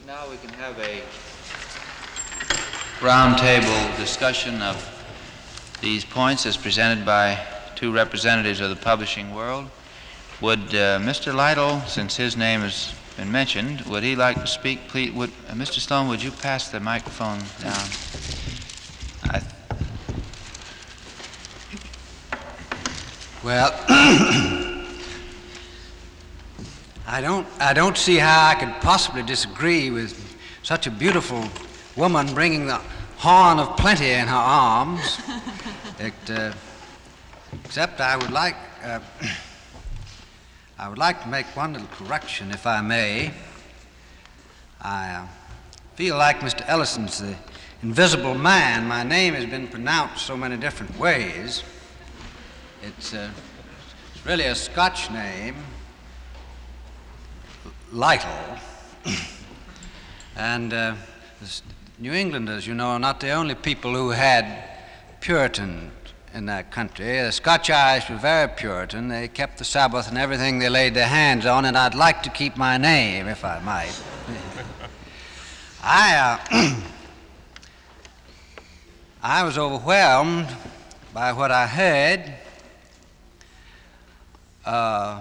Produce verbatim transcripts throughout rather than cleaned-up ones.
Now we can have a roundtable discussion of these points as presented by two representatives of the publishing world. Would uh, Mister Lytle, since his name has been mentioned, would he like to speak? Please, would, uh, Mister Sloan, would you pass the microphone down? I th- well, I don't, I don't see how I could possibly disagree with such a beautiful woman bringing the horn of plenty in her arms. it, uh, except I would like, uh, I would like to make one little correction, if I may. I uh, feel like Mister Ellison's the invisible man. My name has been pronounced so many different ways. It's, uh, it's really a Scotch name, Lytle. and uh, New Englanders, you know, are not the only people who had Puritan in that country. The Scotch-Irish were very Puritan. They kept the Sabbath and everything they laid their hands on, and I'd like to keep my name, if I might. I, uh, I was overwhelmed by what I heard. Uh,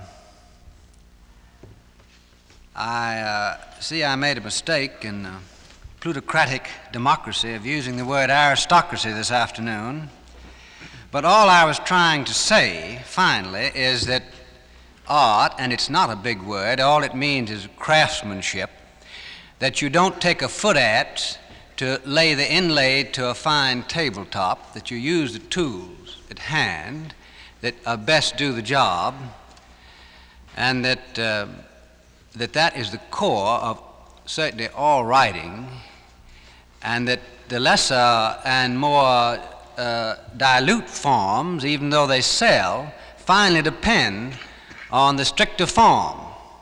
I uh, see I made a mistake in uh, plutocratic democracy of using the word aristocracy this afternoon. But all I was trying to say, finally, is that art, and it's not a big word, all it means is craftsmanship, that you don't take a foot at to lay the inlay to a fine tabletop, that you use the tools at hand that uh, best do the job, and that, uh, that that is the core of certainly all writing, and that the lesser and more uh, dilute forms, even though they sell, finally depend on the stricter form.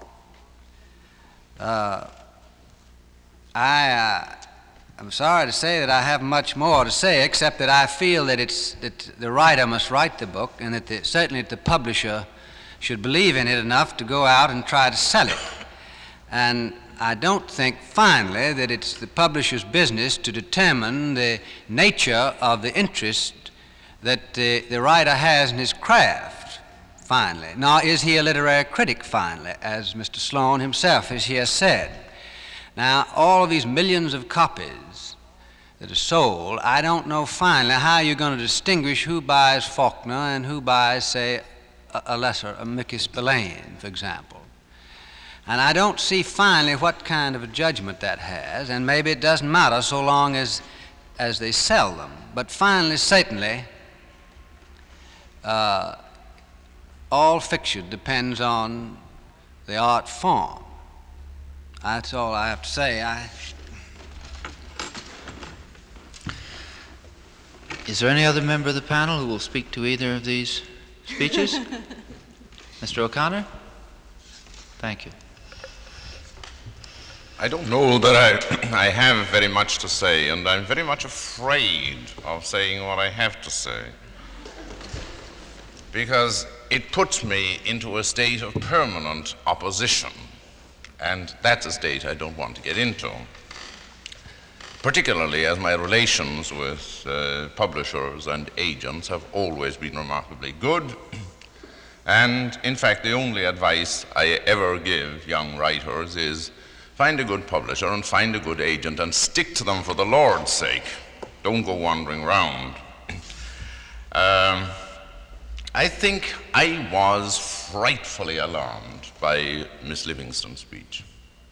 Uh, I, uh, I'm sorry to say that I have much more to say, except that I feel that it's that the writer must write the book, and that the, certainly that the publisher should believe in it enough to go out and try to sell it. And I don't think, finally, that it's the publisher's business to determine the nature of the interest that the, the writer has in his craft, finally. Nor is he a literary critic, finally, as Mister Sloan himself has here said. Now, all of these millions of copies that are sold, I don't know, finally, how you're going to distinguish who buys Faulkner and who buys, say, a, a lesser, a Mickey Spillane, for example. And I don't see finally what kind of a judgment that has, and maybe it doesn't matter so long as, as they sell them. But finally, certainly, uh, all fiction depends on the art form. That's all I have to say. I... Is there any other member of the panel who will speak to either of these speeches? Mister O'Connor? Thank you. I don't know that I, I have very much to say, and I'm very much afraid of saying what I have to say, because it puts me into a state of permanent opposition, and that's a state I don't want to get into, particularly as my relations with uh, publishers and agents have always been remarkably good. And in fact, the only advice I ever give young writers is find a good publisher and find a good agent and stick to them for the Lord's sake. Don't go wandering around. Um, I think I was frightfully alarmed by Miss Livingston's speech.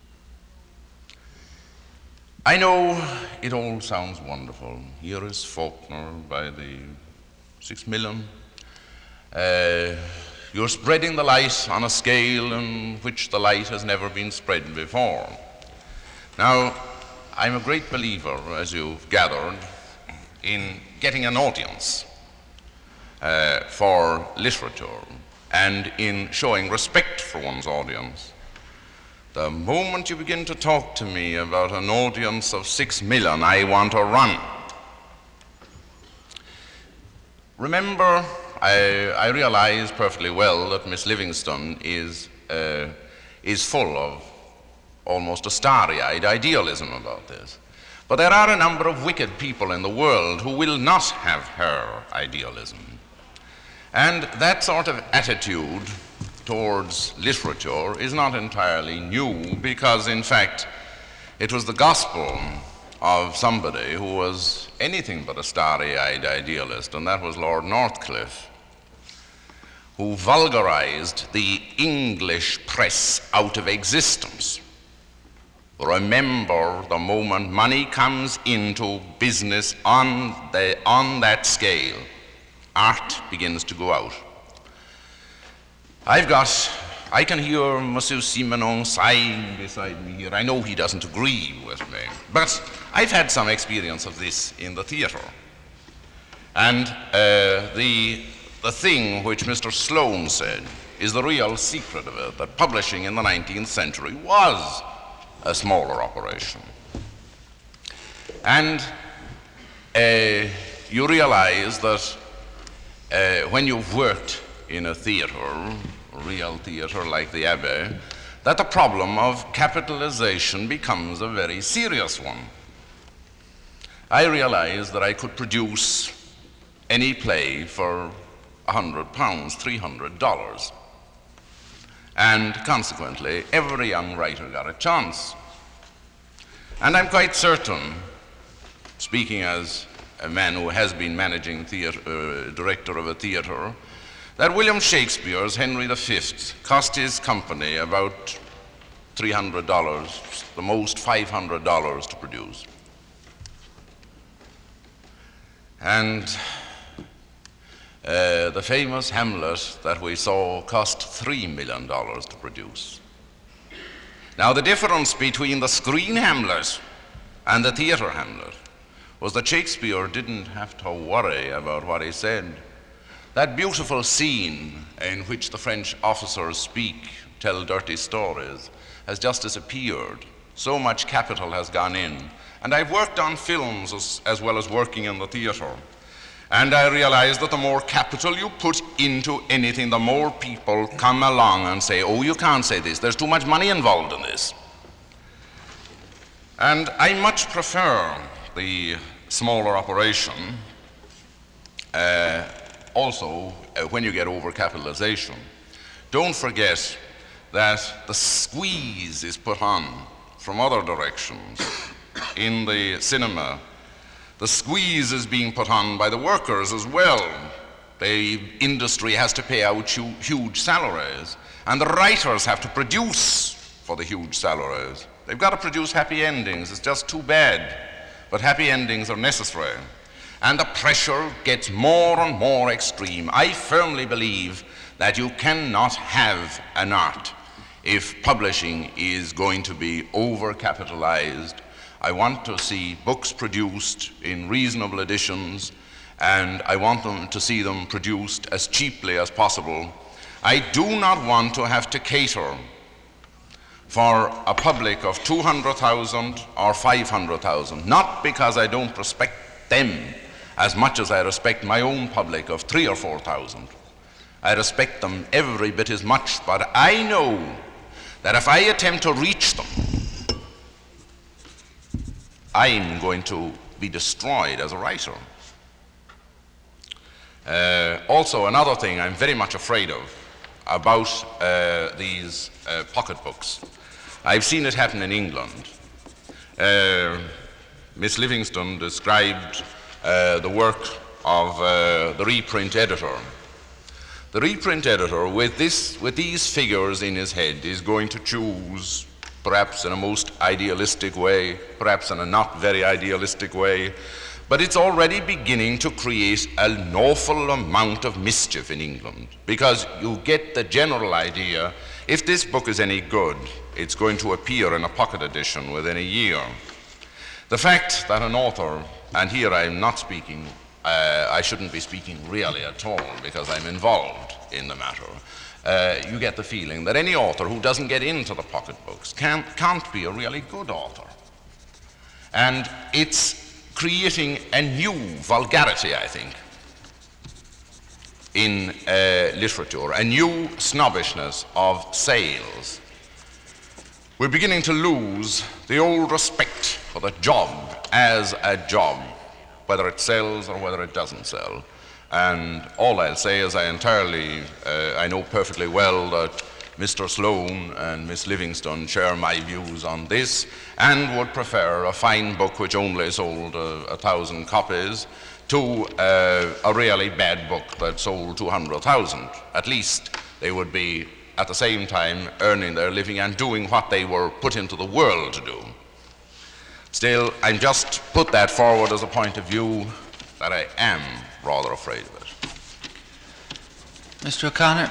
I know it all sounds wonderful. Here is Faulkner by the six million. Uh, You're spreading the light on a scale in which the light has never been spread before. Now, I'm a great believer, as you've gathered, in getting an audience uh, for literature and in showing respect for one's audience. The moment you begin to talk to me about an audience of six million, I want to run. Remember, I, I realize perfectly well that Miss Livingston is, uh, is full of almost a starry-eyed idealism about this. But there are a number of wicked people in the world who will not have her idealism. And that sort of attitude towards literature is not entirely new, because in fact it was the gospel of somebody who was anything but a starry-eyed idealist, and that was Lord Northcliffe, who vulgarized the English press out of existence. Remember, the moment money comes into business on, the, on that scale, art begins to go out. I've got, I can hear Monsieur Simenon sighing beside me here. I know he doesn't agree with me, but I've had some experience of this in the theater. And uh, the, the thing which Mister Sloane said is the real secret of it, that publishing in the nineteenth century was a smaller operation. And uh, you realize that uh, when you've worked in a theater, a real theater like the Abbey, that the problem of capitalization becomes a very serious one. I realized that I could produce any play for a hundred pounds, three hundred dollars. And consequently, every young writer got a chance. And I'm quite certain, speaking as a man who has been managing theater, uh, director of a theater, that William Shakespeare's Henry the Fifth cost his company about three hundred dollars, the most five hundred dollars to produce. And uh, the famous Hamlet that we saw cost three million dollars to produce. Now, the difference between the screen Hamlet and the theater Hamlet was that Shakespeare didn't have to worry about what he said. That beautiful scene in which the French officers speak, tell dirty stories, has just disappeared. So much capital has gone in. And I've worked on films as, as well as working in the theater. And I realize that the more capital you put into anything, the more people come along and say, oh, you can't say this, there's too much money involved in this. And I much prefer the smaller operation. Uh, also, uh, when you get over-capitalization, don't forget that the squeeze is put on from other directions. In the cinema, the squeeze is being put on by the workers as well. The industry has to pay out huge salaries, and the writers have to produce for the huge salaries. They've got to produce happy endings. It's just too bad, but happy endings are necessary. And the pressure gets more and more extreme. I firmly believe that you cannot have an art if publishing is going to be over-capitalized. I want to see books produced in reasonable editions, and I want them to see them produced as cheaply as possible. I do not want to have to cater for a public of two hundred thousand or five hundred thousand, not because I don't respect them as much as I respect my own public of three or four thousand. I respect them every bit as much, but I know that if I attempt to reach them, I'm going to be destroyed as a writer. Uh, also, another thing I'm very much afraid of about uh, these uh, pocketbooks. I've seen it happen in England. Uh, Miss Livingston described uh, the work of uh, the reprint editor. The reprint editor, with, this, with these figures in his head, is going to choose, perhaps in a most idealistic way, perhaps in a not very idealistic way, but it's already beginning to create an awful amount of mischief in England, because you get the general idea, if this book is any good, it's going to appear in a pocket edition within a year. The fact that an author, and here I'm not speaking, uh, I shouldn't be speaking really at all because I'm involved in the matter, uh, you get the feeling that any author who doesn't get into the pocketbooks can't, can't be a really good author. And it's creating a new vulgarity, I think, in uh, literature, a new snobbishness of sales. we're beginning to lose the old respect for the job as a job, whether it sells or whether it doesn't sell. And all I'll say is I entirely, uh, I know perfectly well that Mister Sloan and Miss Livingston share my views on this and would prefer a fine book which only sold uh, a thousand copies to uh, a really bad book that sold two hundred thousand. At least they would be at the same time earning their living and doing what they were put into the world to do. Still, I just put that forward as a point of view that I am rather afraid of it. Mister O'Connor.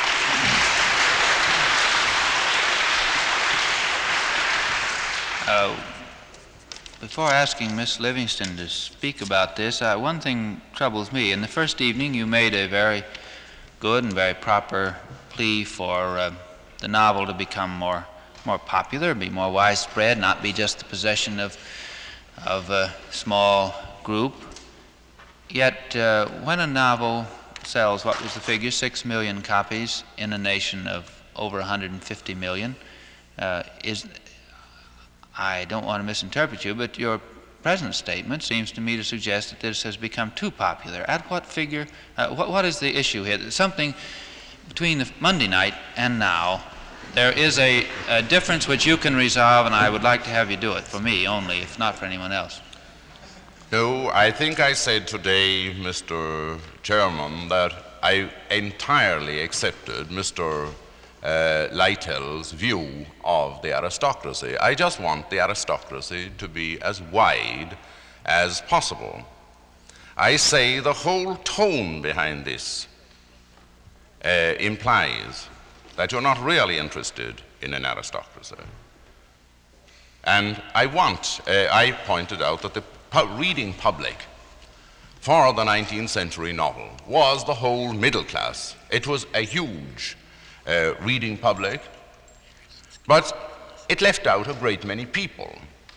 Uh, before asking Miss Livingston to speak about this, uh, one thing troubles me. In the first evening, you made a very good and very proper plea for uh, the novel to become more more popular, be more widespread, not be just the possession of of a small group. Yet, uh, when a novel sells, what was the figure, six million copies in a nation of over one hundred fifty million, uh, is I don't want to misinterpret you, but your present statement seems to me to suggest that this has become too popular. At what figure, uh, what, what is the issue here? Something between the Monday night and now, there is a, a difference which you can resolve, and I would like to have you do it, for me only, if not for anyone else. No, I think I said today, Mister Chairman, that I entirely accepted Mister Uh, Lytell's view of the aristocracy. I just want the aristocracy to be as wide as possible. I say the whole tone behind this uh, implies that you're not really interested in an aristocracy. And I want, uh, I pointed out that the pu- reading public for the nineteenth century novel was the whole middle class. It was a huge Uh, reading public, but it left out a great many people.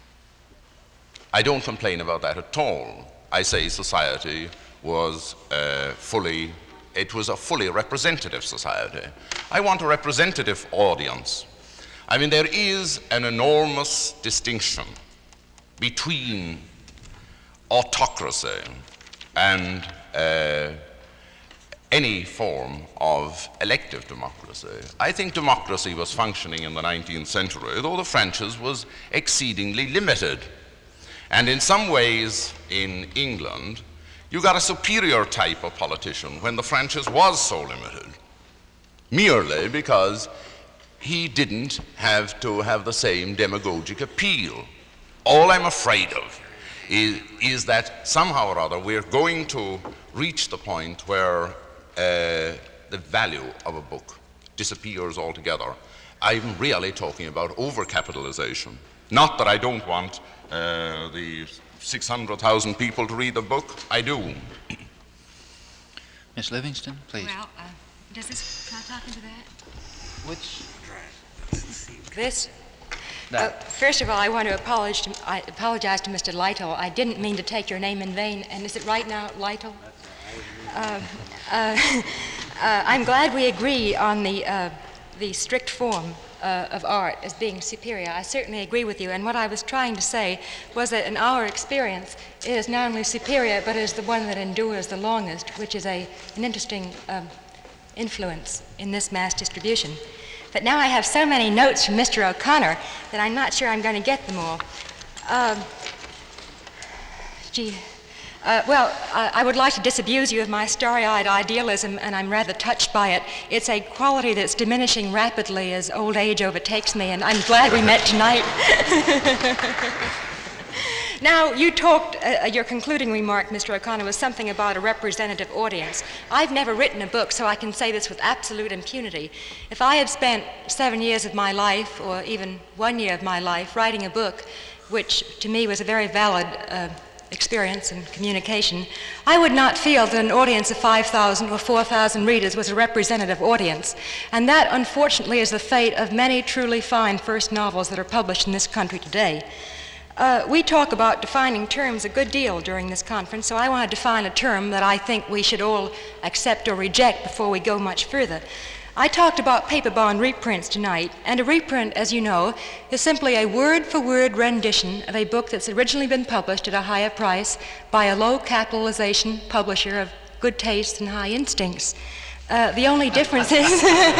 I don't complain about that at all. I say society was uh, fully, it was a fully representative society. I want a representative audience. I mean, there is an enormous distinction between autocracy and uh, any form of elective democracy. I think democracy was functioning in the nineteenth century, though the franchise was exceedingly limited. And in some ways, in England, you got a superior type of politician when the franchise was so limited, merely because he didn't have to have the same demagogic appeal. All I'm afraid of is, is that somehow or other we're going to reach the point where Uh, the value of a book disappears altogether. I'm really talking about overcapitalization. Not that I don't want uh, the six hundred thousand people to read the book. I do. Miss Livingston, please. Well, uh, does this, can I talk into that? Which? This? That. Uh, first of all, I want to apologize to, I apologize to Mister Lytle. I didn't mean to take your name in vain. And is it right now, Lytle? Uh, uh, uh, I'm glad we agree on the, uh, the strict form uh, of art as being superior. I certainly agree with you. And what I was trying to say was that in our experience, it is not only superior, but it is the one that endures the longest, which is a, an interesting um, influence in this mass distribution. But now I have so many notes from Mister O'Connor that I'm not sure I'm going to get them all. Um, gee. Uh, well, I, I would like to disabuse you of my starry-eyed idealism, and I'm rather touched by it. It's a quality that's diminishing rapidly as old age overtakes me, and I'm glad we met tonight. Now, you talked, uh, your concluding remark, Mister O'Connor, was something about a representative audience. I've never written a book, so I can say this with absolute impunity. If I had spent seven years of my life, or even one year of my life, writing a book, which to me was a very valid uh, experience and communication, I would not feel that an audience of five thousand or four thousand readers was a representative audience. And that, unfortunately, is the fate of many truly fine first novels that are published in this country today. Uh, we talk about defining terms a good deal during this conference, so I want to define a term that I think we should all accept or reject before we go much further. I talked about paper bond reprints tonight, and a reprint, as you know, is simply a word-for-word rendition of a book that's originally been published at a higher price by a low-capitalization publisher of good taste and high instincts. Uh, the only difference is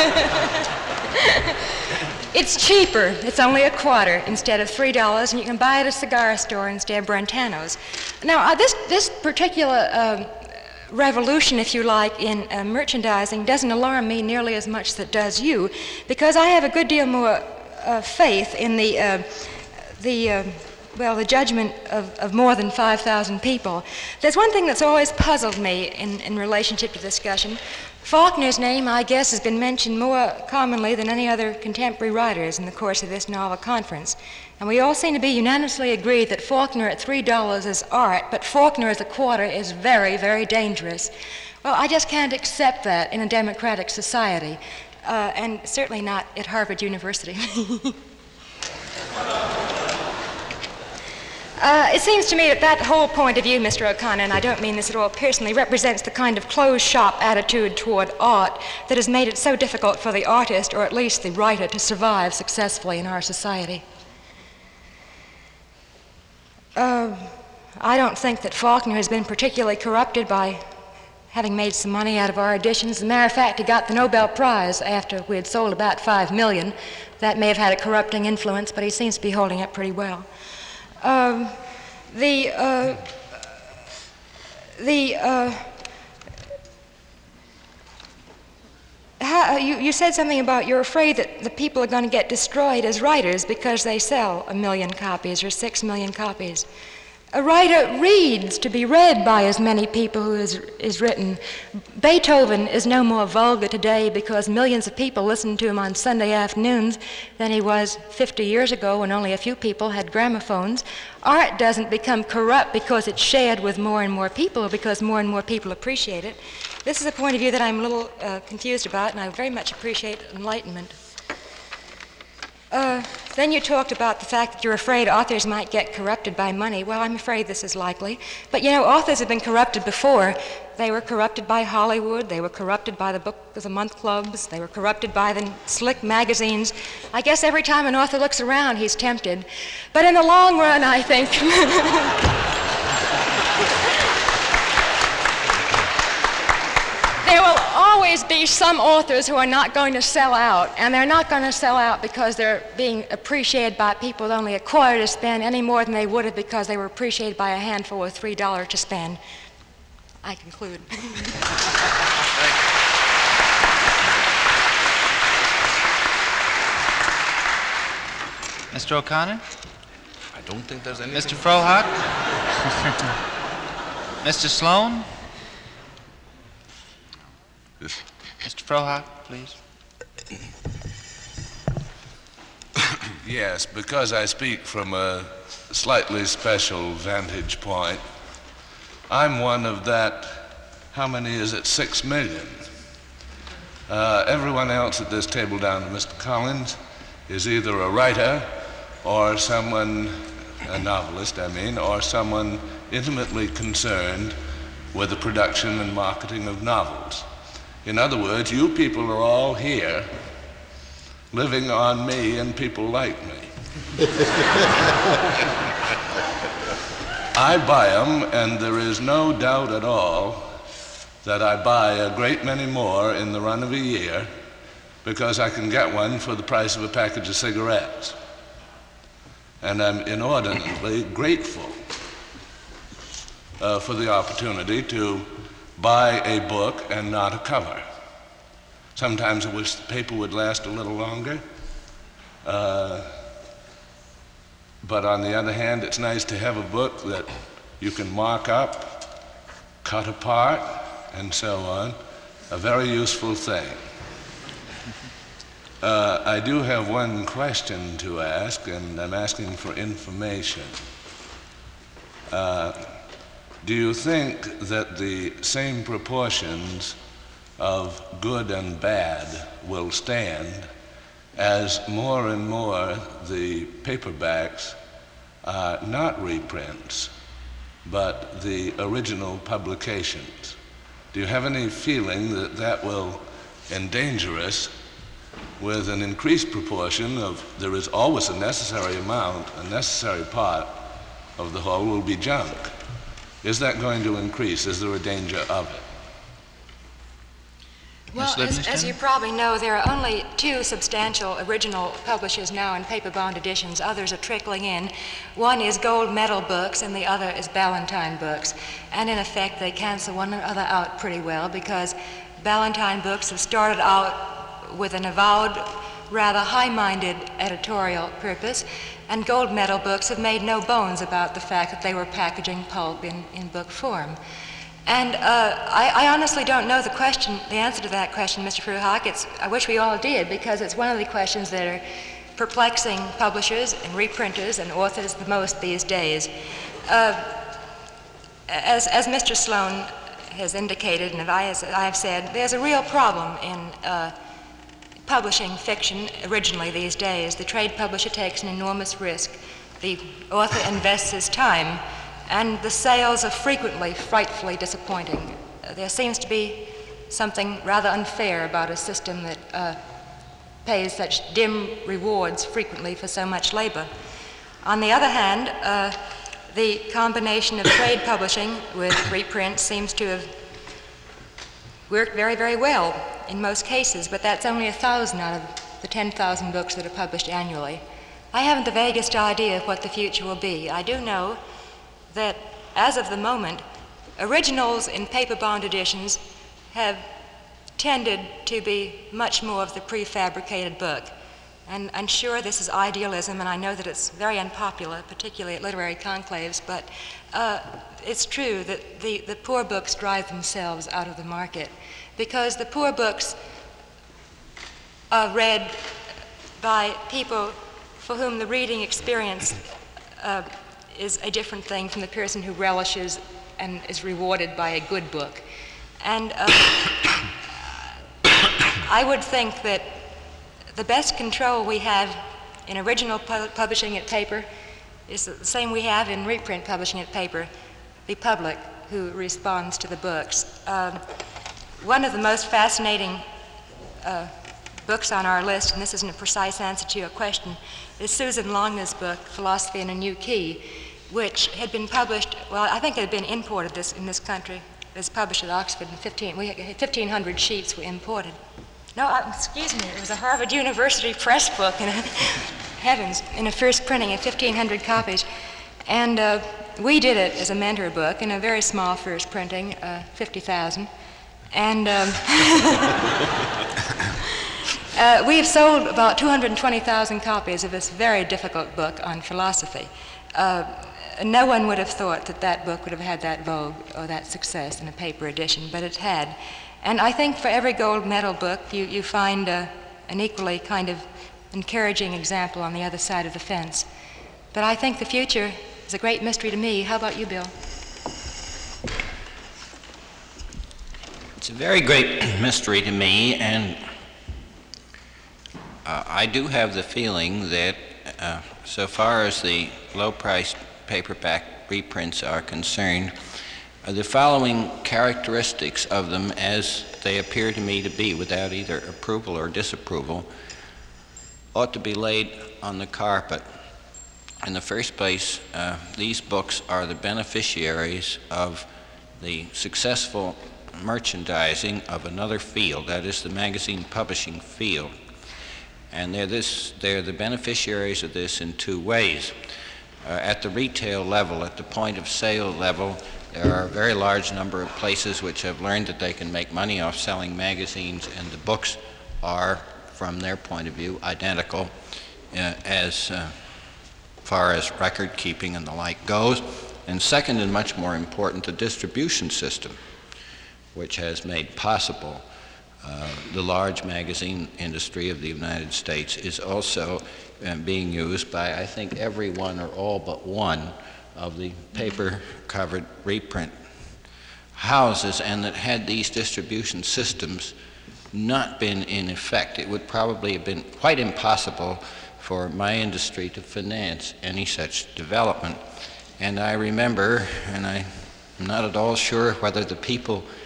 it's cheaper. It's only a quarter instead of three dollars, and you can buy it at a cigar store instead of Brentano's. Now, uh, this, this particular uh, revolution, if you like, in uh, merchandising doesn't alarm me nearly as much as it does you, because I have a good deal more uh, faith in the, uh, the uh, well, the judgment of, of more than five thousand people. There's one thing that's always puzzled me in, in relationship to discussion. Faulkner's name, I guess, has been mentioned more commonly than any other contemporary writers in the course of this novel conference. And we all seem to be unanimously agreed that Faulkner at three dollars is art, but Faulkner as a quarter is very, very dangerous. Well, I just can't accept that in a democratic society, uh, and certainly not at Harvard University. Uh, it seems to me that that whole point of view, Mister O'Connor, and I don't mean this at all personally, represents the kind of closed-shop attitude toward art that has made it so difficult for the artist, or at least the writer, to survive successfully in our society. Uh, I don't think that Faulkner has been particularly corrupted by having made some money out of our editions. As a matter of fact, he got the Nobel Prize after we had sold about five million. That may have had a corrupting influence, but he seems to be holding up pretty well. Um, the uh, the uh, how, you, you said something about you're afraid that the people are going to get destroyed as writers because they sell a million copies or six million copies. A writer reads to be read by as many people who is, is written. Beethoven is no more vulgar today because millions of people listen to him on Sunday afternoons than he was fifty years ago when only a few people had gramophones. Art doesn't become corrupt because it's shared with more and more people or because more and more people appreciate it. This is a point of view that I'm a little uh, confused about, and I very much appreciate enlightenment. Uh, then you talked about the fact that you're afraid authors might get corrupted by money. Well, I'm afraid this is likely. But, you know, authors have been corrupted before. They were corrupted by Hollywood. They were corrupted by the Book of the Month clubs. They were corrupted by the slick magazines. I guess every time an author looks around, he's tempted. But in the long run, I think... There will always be some authors who are not going to sell out, and they're not going to sell out because they're being appreciated by people with only a quarter to spend any more than they would have because they were appreciated by a handful with three dollars to spend. I conclude. Mister O'Connor? I don't think there's any. Mister Frohock? Mister Sloan? Yes. Mister Frohock, please. Yes, because I speak from a slightly special vantage point. I'm one of that, how many is it, six million? Uh, everyone else at this table down to Mister Collins is either a writer or someone, a novelist I mean, or someone intimately concerned with the production and marketing of novels. In other words, you people are all here living on me and people like me. I buy them, and there is no doubt at all that I buy a great many more in the run of a year because I can get one for the price of a package of cigarettes. And I'm inordinately grateful uh, for the opportunity to buy a book and not a cover. Sometimes I wish the paper would last a little longer. Uh, but on the other hand, it's nice to have a book that you can mark up, cut apart, and so on. A very useful thing. Uh, I do have one question to ask, and I'm asking for information. Uh, Do you think that the same proportions of good and bad will stand as more and more the paperbacks are not reprints, but the original publications? Do you have any feeling that that will and dangerous with an increased proportion of, there is always a necessary amount, a necessary part of the whole will be junk. Is that going to increase? Is there a danger of it? Well, Miz as, as Livingston? you probably know, there are only two substantial original publishers now in paper-bound editions. Others are trickling in. One is Gold Medal Books, and the other is Ballantine Books. And in effect, they cancel one another out pretty well, because Ballantine Books have started out with an avowed, rather high-minded editorial purpose, and Gold Medal Books have made no bones about the fact that they were packaging pulp in, in book form. And uh, I, I honestly don't know the question, the answer to that question, Mister Fruhawk. It's, I wish we all did, because it's one of the questions that are perplexing publishers and reprinters and authors the most these days. Uh, as, as Mister Sloan has indicated, and I, as I have said, there's a real problem in uh, publishing fiction originally these days. The trade publisher takes an enormous risk. The author invests his time, and the sales are frequently frightfully disappointing. Uh, there seems to be something rather unfair about a system that uh, pays such dim rewards frequently for so much labor. On the other hand, uh, the combination of trade publishing with reprint seems to have worked very, very well in most cases, but that's only a thousand out of the ten thousand books that are published annually. I haven't the vaguest idea of what the future will be. I do know that as of the moment, originals in paper-bound editions have tended to be much more of the prefabricated book. And I'm sure this is idealism, and I know that it's very unpopular, particularly at literary conclaves, but uh, it's true that the, the poor books drive themselves out of the market, because the poor books are read by people for whom the reading experience uh, is a different thing from the person who relishes and is rewarded by a good book. And uh, I would think that the best control we have in original pu- publishing at paper is the same we have in reprint publishing at paper, the public who responds to the books. Um, one of the most fascinating uh, books on our list, and this isn't a precise answer to your question, is Susan Longner's book, Philosophy in a New Key, which had been published, well, I think it had been imported this, in this country. It was published at Oxford in fifteen, we had fifteen hundred sheets were imported. No, uh, excuse me, it was a Harvard University press book, in a, heavens, in a first printing of fifteen hundred copies. And uh, we did it as a mentor book in a very small first printing, uh, fifty thousand. And um, uh, we have sold about two hundred twenty thousand copies of this very difficult book on philosophy. Uh, no one would have thought that that book would have had that vogue or that success in a paper edition, but it had. And I think for every gold medal book, you, you find uh, an equally kind of encouraging example on the other side of the fence. But I think the future is a great mystery to me. How about you, Bill? It's a very great mystery to me, and uh, I do have the feeling that uh, so far as the low-priced paperback reprints are concerned, uh, the following characteristics of them, as they appear to me to be, without either approval or disapproval, ought to be laid on the carpet. In the first place, uh, these books are the beneficiaries of the successful merchandising of another field, that is the magazine publishing field. And they're, this, they're the beneficiaries of this in two ways. Uh, at the retail level, at the point of sale level, there are a very large number of places which have learned that they can make money off selling magazines, and the books are, from their point of view, identical uh, as uh, far as record keeping and the like goes. And second, and much more important, the distribution system, which has made possible uh, the large magazine industry of the United States, is also uh, being used by, I think, every one or all but one of the paper-covered reprint houses, and that had these distribution systems not been in effect, it would probably have been quite impossible for my industry to finance any such development. And I remember, and I'm not at all sure whether the people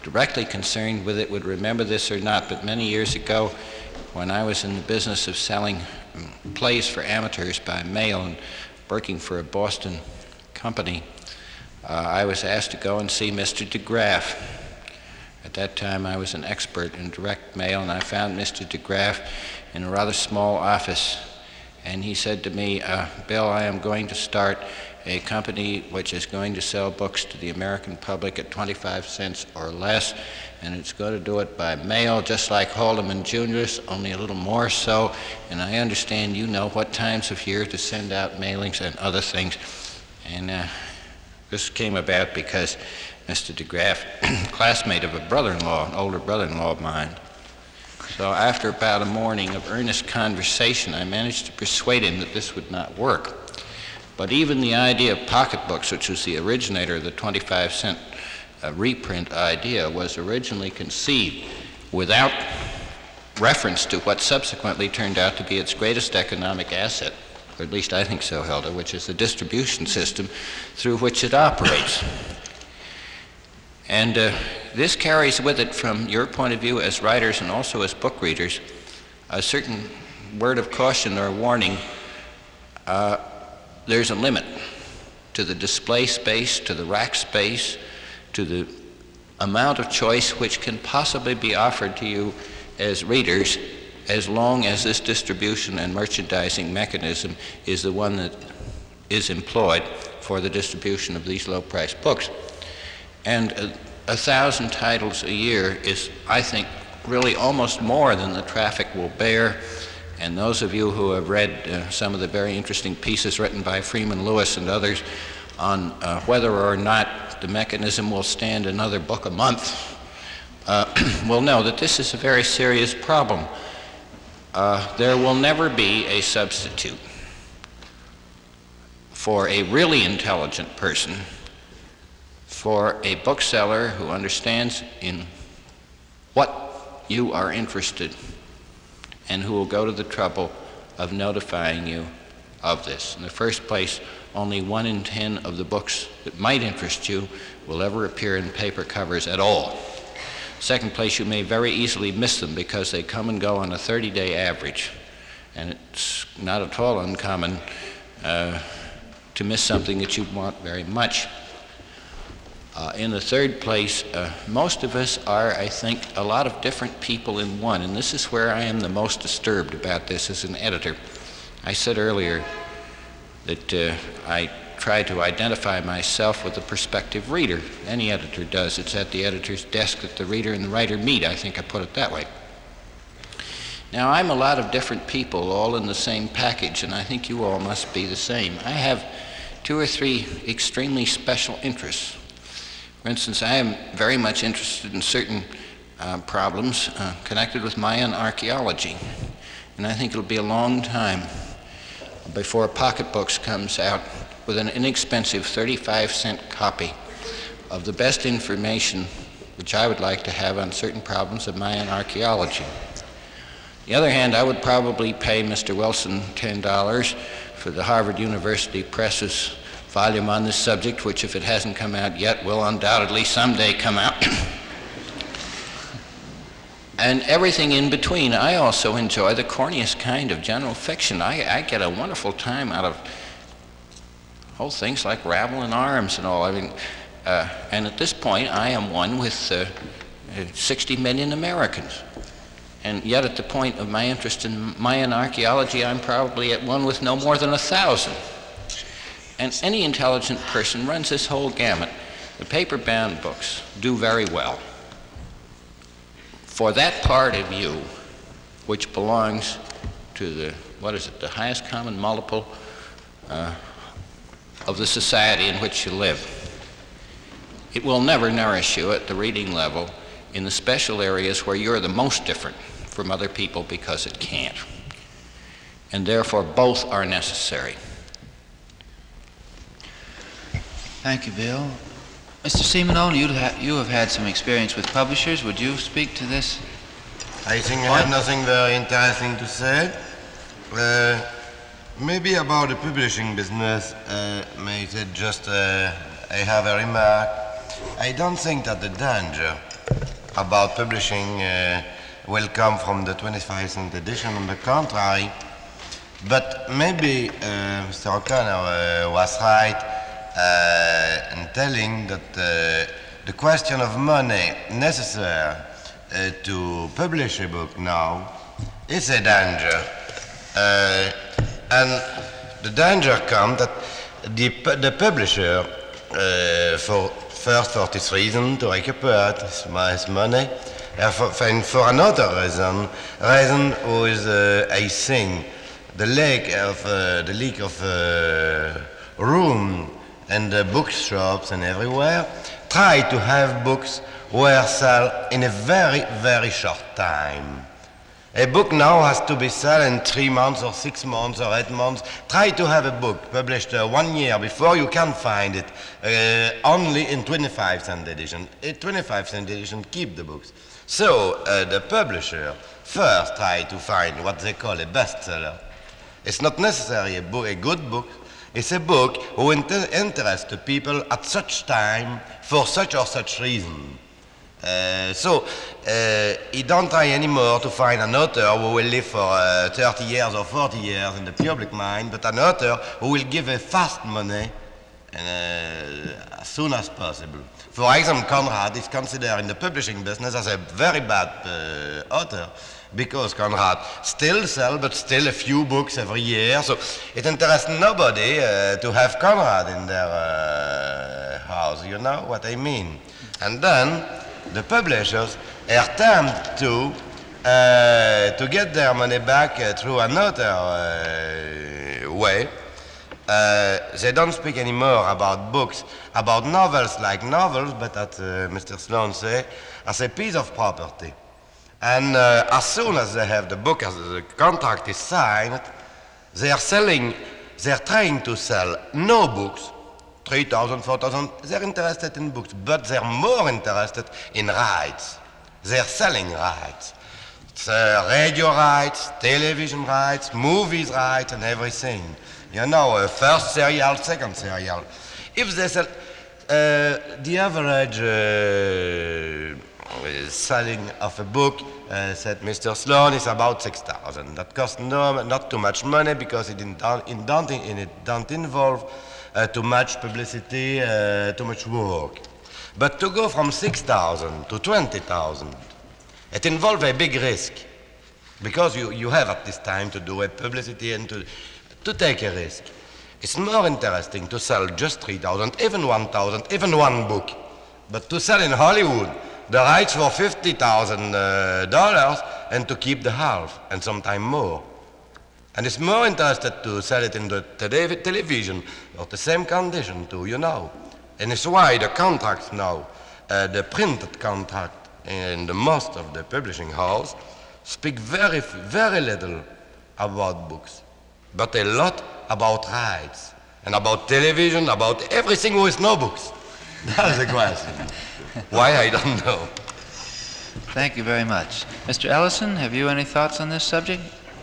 directly concerned with it would remember this or not, but many years ago, when I was in the business of selling um, plays for amateurs by mail and working for a Boston company, uh, I was asked to go and see Mister DeGraff. At that time, I was an expert in direct mail, and I found Mister DeGraff in a rather small office. And he said to me, uh, Bill, I am going to start a company which is going to sell books to the American public at twenty-five cents or less, and it's going to do it by mail, just like Haldeman and Junior's, only a little more so. And I understand you know what times of year to send out mailings and other things. And uh, this came about because Mister DeGraff, classmate of a brother-in-law, an older brother-in-law of mine. So after about a morning of earnest conversation, I managed to persuade him that this would not work. But even the idea of pocketbooks, which was the originator of the twenty-five cent uh, reprint idea, was originally conceived without reference to what subsequently turned out to be its greatest economic asset, or at least I think so, Hilda, which is the distribution system through which it operates. And uh, this carries with it, from your point of view as writers and also as book readers, a certain word of caution or warning. Uh, there's a limit to the display space, to the rack space, to the amount of choice which can possibly be offered to you as readers, as long as this distribution and merchandising mechanism is the one that is employed for the distribution of these low-priced books. And a, a thousand titles a year is, I think, really almost more than the traffic will bear. And those of you who have read uh, some of the very interesting pieces written by Freeman Lewis and others on uh, whether or not the mechanism will stand another book a month uh, will know that this is a very serious problem. Uh, there will never be a substitute for a really intelligent person, for a bookseller who understands in what you are interested and who will go to the trouble of notifying you of this. In the first place, only one in ten of the books that might interest you will ever appear in paper covers at all. Second place, you may very easily miss them because they come and go on a thirty-day average, and it's not at all uncommon uh, to miss something that you want very much. Uh, in the third place, uh, most of us are, I think, a lot of different people in one, and this is where I am the most disturbed about this as an editor. I said earlier that uh, I try to identify myself with the prospective reader. Any editor does. It's at the editor's desk that the reader and the writer meet. I think I put it that way. Now, I'm a lot of different people, all in the same package, and I think you all must be the same. I have two or three extremely special interests. For instance, I am very much interested in certain uh, problems uh, connected with Mayan archaeology. And I think it'll be a long time before Pocketbooks comes out with an inexpensive thirty-five cent copy of the best information which I would like to have on certain problems of Mayan archaeology. On the other hand, I would probably pay Mister Wilson ten dollars for the Harvard University Press's volume on this subject, which, if it hasn't come out yet, will undoubtedly someday come out. And everything in between. I also enjoy the corniest kind of general fiction. I, I get a wonderful time out of whole things like Rabble in Arms and all. I mean, uh, and at this point, I am one with uh, sixty million Americans. And yet, at the point of my interest in Mayan archaeology, I'm probably at one with no more than a thousand. And any intelligent person runs this whole gamut. The paper-bound books do very well. For that part of you which belongs to the, what is it, the highest common multiple uh, of the society in which you live, it will never nourish you at the reading level in the special areas where you're the most different from other people, because it can't. And therefore, both are necessary. Thank you, Bill. Mister Simonone, you ha- you have had some experience with publishers. Would you speak to this? I think I have nothing very interesting to say. Uh, maybe about the publishing business, uh, maybe just uh, I have a remark. I don't think that the danger about publishing uh, will come from the twenty-five cent edition. On the contrary, but maybe uh, Mister O'Connor uh, was right uh, in telling that uh, the question of money necessary uh, to publish a book now is a danger. Uh, and the danger comes that the, pu- the publisher, uh, for first for this reason, to recuperate his, his money, uh, for, and for another reason, reason who is, uh, I think, the lack of uh, the leak of uh, room in the bookshops and everywhere, try to have books where sell in a very, very short time. A book now has to be sold in three months or six months or eight months. Try to have a book published uh, one year before you can find it uh, only in twenty-five cent edition. A twenty-five cent edition keep the books. So uh, the publisher first try to find what they call a bestseller. It's not necessarily a, book, a good book. It's a book who inter- interests the people at such time for such or such reason. Uh, so uh, he don't try anymore to find an author who will live for uh, thirty years or forty years in the public mind, but an author who will give a fast money uh, as soon as possible. For example, Conrad is considered in the publishing business as a very bad uh, author, because Conrad still sells, but still a few books every year. So it interests nobody uh, to have Conrad in their uh, house. You know what I mean? And then the publishers attempt to uh, to get their money back uh, through another uh, way. Uh, they don't speak anymore about books, about novels like novels, but as uh, Mister Sloan said, as a piece of property. And uh, as soon as they have the book, as the contract is signed, they are selling, they are trying to sell no books, three thousand, four thousand, they're interested in books, but they're more interested in rights. They're selling rights. It's, uh, radio rights, television rights, movies rights, and everything. You know, uh, first serial, second serial. If they sell, uh, the average uh, selling of a book, uh, said Mister Sloan, is about six thousand. That costs no, not too much money because it, in, in, don't, in, it don't involve uh, too much publicity, uh, too much work. But to go from six thousand to twenty thousand, it involves a big risk, because you, you have at this time to do a publicity and to, to take a risk. It's more interesting to sell just three thousand, even one thousand, even one book. But to sell in Hollywood the rights for fifty thousand dollars uh, and to keep the half, and sometimes more. And it's more interested to sell it in the tele- television or the same condition too, you know. And it's why the contracts now, uh, the printed contract in the most of the publishing house, speak very, very little about books, but a lot about rights and about television, about everything with no books. That's the question. Why, I don't know. Thank you very much. Mister Ellison, have you any thoughts on this subject?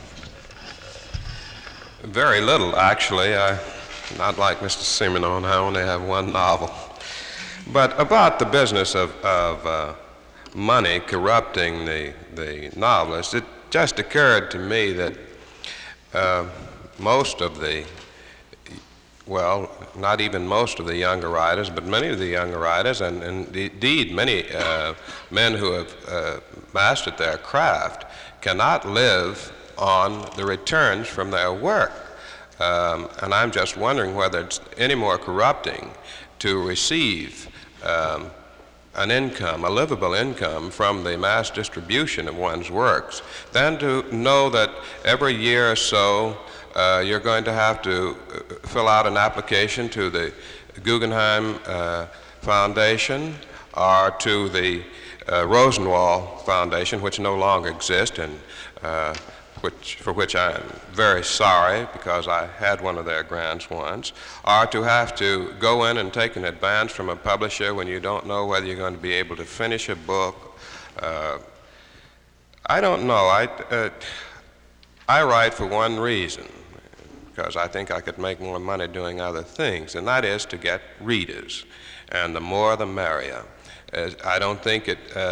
Very little, actually. I, not like Mister Simenon, I only have one novel. But about the business of, of uh, money corrupting the, the novelist, it just occurred to me that uh, most of the, well, not even most of the younger writers, but many of the younger writers, and, and indeed many uh, men who have uh, mastered their craft, cannot live on the returns from their work. Um, and I'm just wondering whether it's any more corrupting to receive um, an income, a livable income from the mass distribution of one's works, than to know that every year or so uh, you're going to have to fill out an application to the Guggenheim uh, Foundation or to the uh, Rosenwald Foundation, which no longer exists, and uh, which, for which I am very sorry because I had one of their grants once, or to have to go in and take an advance from a publisher when you don't know whether you're going to be able to finish a book. Uh, I don't know. I, uh, I write for one reason, because I think I could make more money doing other things, and that is to get readers, and the more the merrier. As I don't think it uh,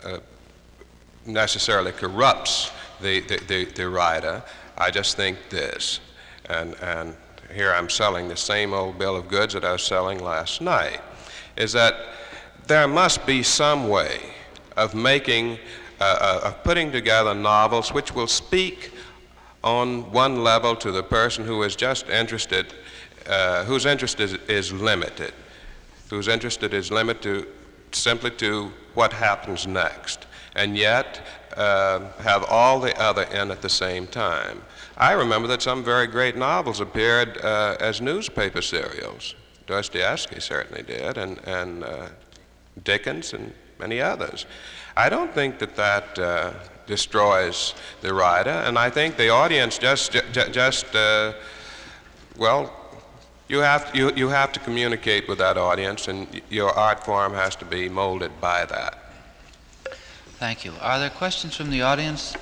uh, necessarily corrupts the, the, the, the writer. I just think this, and, and here I'm selling the same old bill of goods that I was selling last night, is that there must be some way of making, uh, uh, of putting together novels which will speak on one level to the person who is just interested, uh, whose interest is, is limited, whose interest is limited to, simply to what happens next, and yet uh, have all the other in at the same time. I remember that some very great novels appeared uh, as newspaper serials. Dostoevsky certainly did, and, and uh, Dickens and many others. I don't think that that uh, destroys the writer, and I think the audience just, ju- just uh, well, you have, you, you have to communicate with that audience, and your art form has to be molded by that. Thank you. Are there questions from the audience?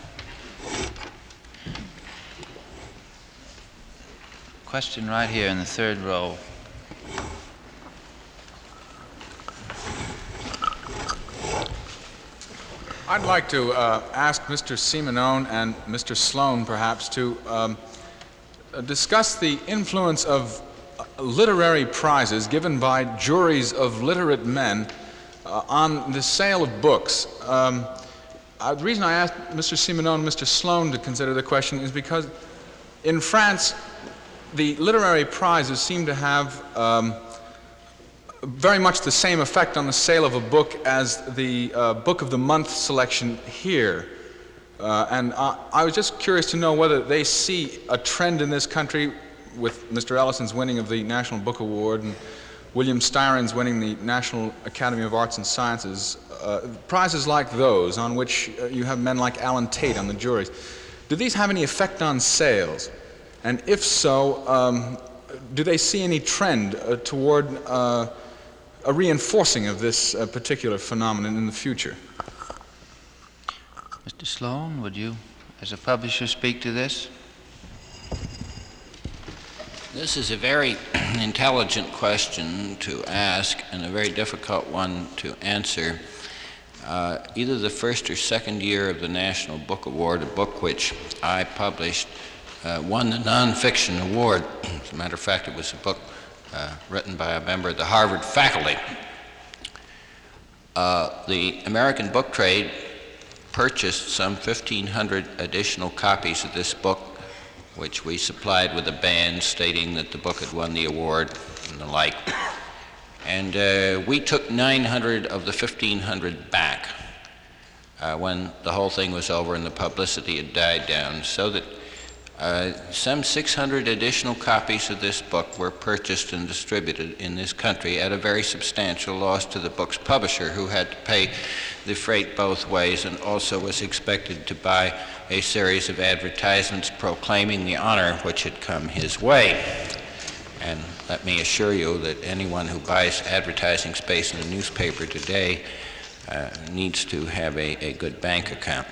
Question right here in the third row. I'd like to uh, ask Mister Simenon and Mister Sloan, perhaps, to um, uh, discuss the influence of uh, literary prizes given by juries of literate men uh, on the sale of books. Um, uh, the reason I asked Mister Simenon and Mister Sloan to consider the question is because in France, the literary prizes seem to have um, very much the same effect on the sale of a book as the uh, Book of the Month selection here. Uh, and uh, I was just curious to know whether they see a trend in this country with Mister Ellison's winning of the National Book Award and William Styron's winning the National Academy of Arts and Sciences, uh, prizes like those on which uh, you have men like Alan Tate on the juries. Do these have any effect on sales? And if so, um, do they see any trend uh, toward uh, a reinforcing of this uh, particular phenomenon in the future? Mister Sloan, would you, as a publisher, speak to this? This is a very intelligent question to ask and a very difficult one to answer. Uh, either the first or second year of the National Book Award, a book which I published, uh, won the nonfiction award. As a matter of fact, it was a book uh, written by a member of the Harvard faculty. Uh, the American book trade purchased some fifteen hundred additional copies of this book, which we supplied with a band stating that the book had won the award and the like. And uh, we took nine hundred of the fifteen hundred back uh, when the whole thing was over and the publicity had died down, so that uh, some six hundred additional copies of this book were purchased and distributed in this country at a very substantial loss to the book's publisher, who had to pay the freight both ways and also was expected to buy a series of advertisements proclaiming the honor which had come his way. And let me assure you that anyone who buys advertising space in a newspaper today uh, needs to have a, a good bank account.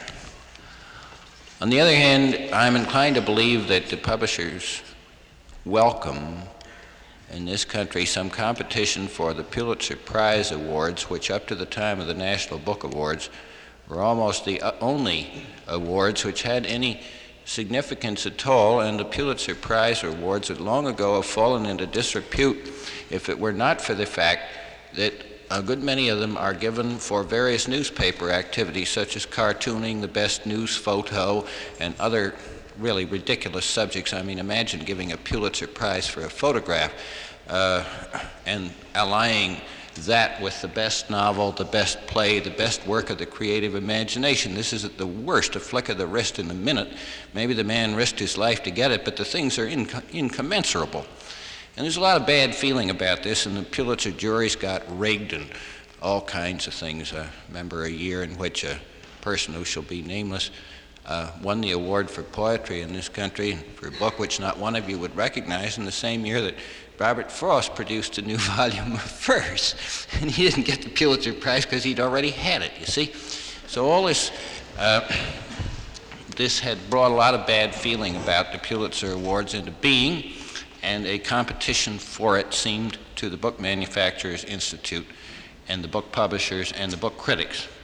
On the other hand, I'm inclined to believe that the publishers welcome in this country some competition for the Pulitzer Prize Awards, which up to the time of the National Book Awards were almost the only awards which had any significance at all, and the Pulitzer Prize Awards would long ago have fallen into disrepute if it were not for the fact that a good many of them are given for various newspaper activities such as cartooning, the best news photo, and other really ridiculous subjects. I mean, imagine giving a Pulitzer Prize for a photograph uh, and allying that with the best novel, the best play, the best work of the creative imagination. This is at the worst, a flick of the wrist in a minute. Maybe the man risked his life to get it, but the things are inco- incommensurable. And there's a lot of bad feeling about this, and the Pulitzer juries got rigged and all kinds of things. I remember a year in which a person who shall be nameless uh, won the award for poetry in this country for a book which not one of you would recognize, in the same year that Robert Frost produced a new volume of verse. And he didn't get the Pulitzer Prize because he'd already had it, you see. So all this, uh, this had brought a lot of bad feeling about the Pulitzer Awards into being, and a competition for it seemed to the Book Manufacturers Institute and the book publishers and the book critics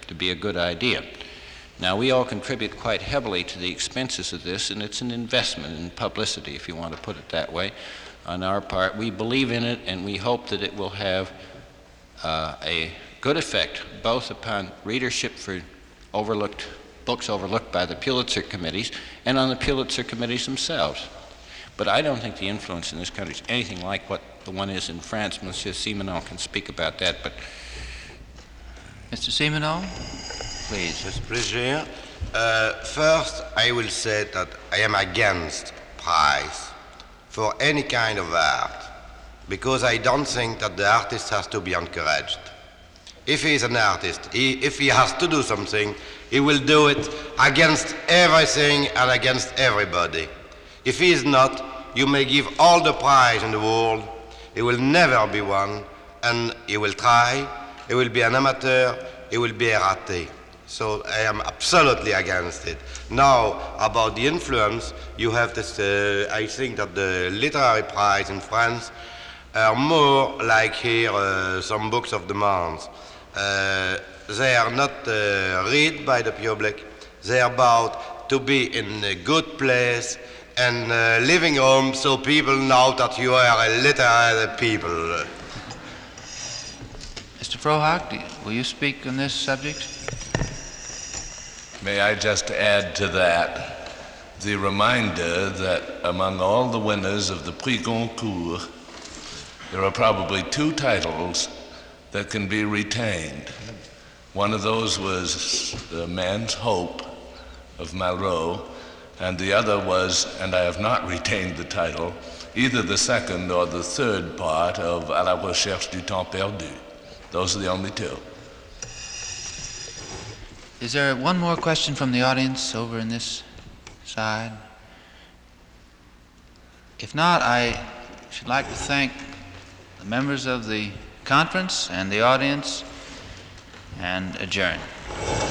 to be a good idea. Now, we all contribute quite heavily to the expenses of this, and it's an investment in publicity, if you want to put it that way, on our part. We believe in it, and we hope that it will have uh, a good effect, both upon readership for overlooked books overlooked by the Pulitzer committees and on the Pulitzer committees themselves. But I don't think the influence in this country is anything like what the one is in France. Monsieur Simenon can speak about that, but... Mister Simenon, please. With pleasure. Uh, first, I will say that I am against prize for any kind of art, because I don't think that the artist has to be encouraged. If he is an artist, he, if he has to do something, he will do it against everything and against everybody. If he is not, you may give all the prize in the world, he will never be one, and he will try, he will be an amateur, he will be a raté. So I am absolutely against it. Now, about the influence, you have this, uh, I think that the literary prize in France are more like here uh, some books of the Mons. Uh, they are not uh, read by the public, they are about to be in a good place and uh, living home so people know that you are a literary people. Mister Frohock, do you- will you speak on this subject? May I just add to that the reminder that among all the winners of the Prix Goncourt, there are probably two titles that can be retained. One of those was The Man's Hope of Malraux, and the other was, and I have not retained the title, either the second or the third part of À la recherche du temps perdu. Those are the only two. Is there one more question from the audience over in this side? If not, I should like to thank the members of the conference and the audience and adjourn.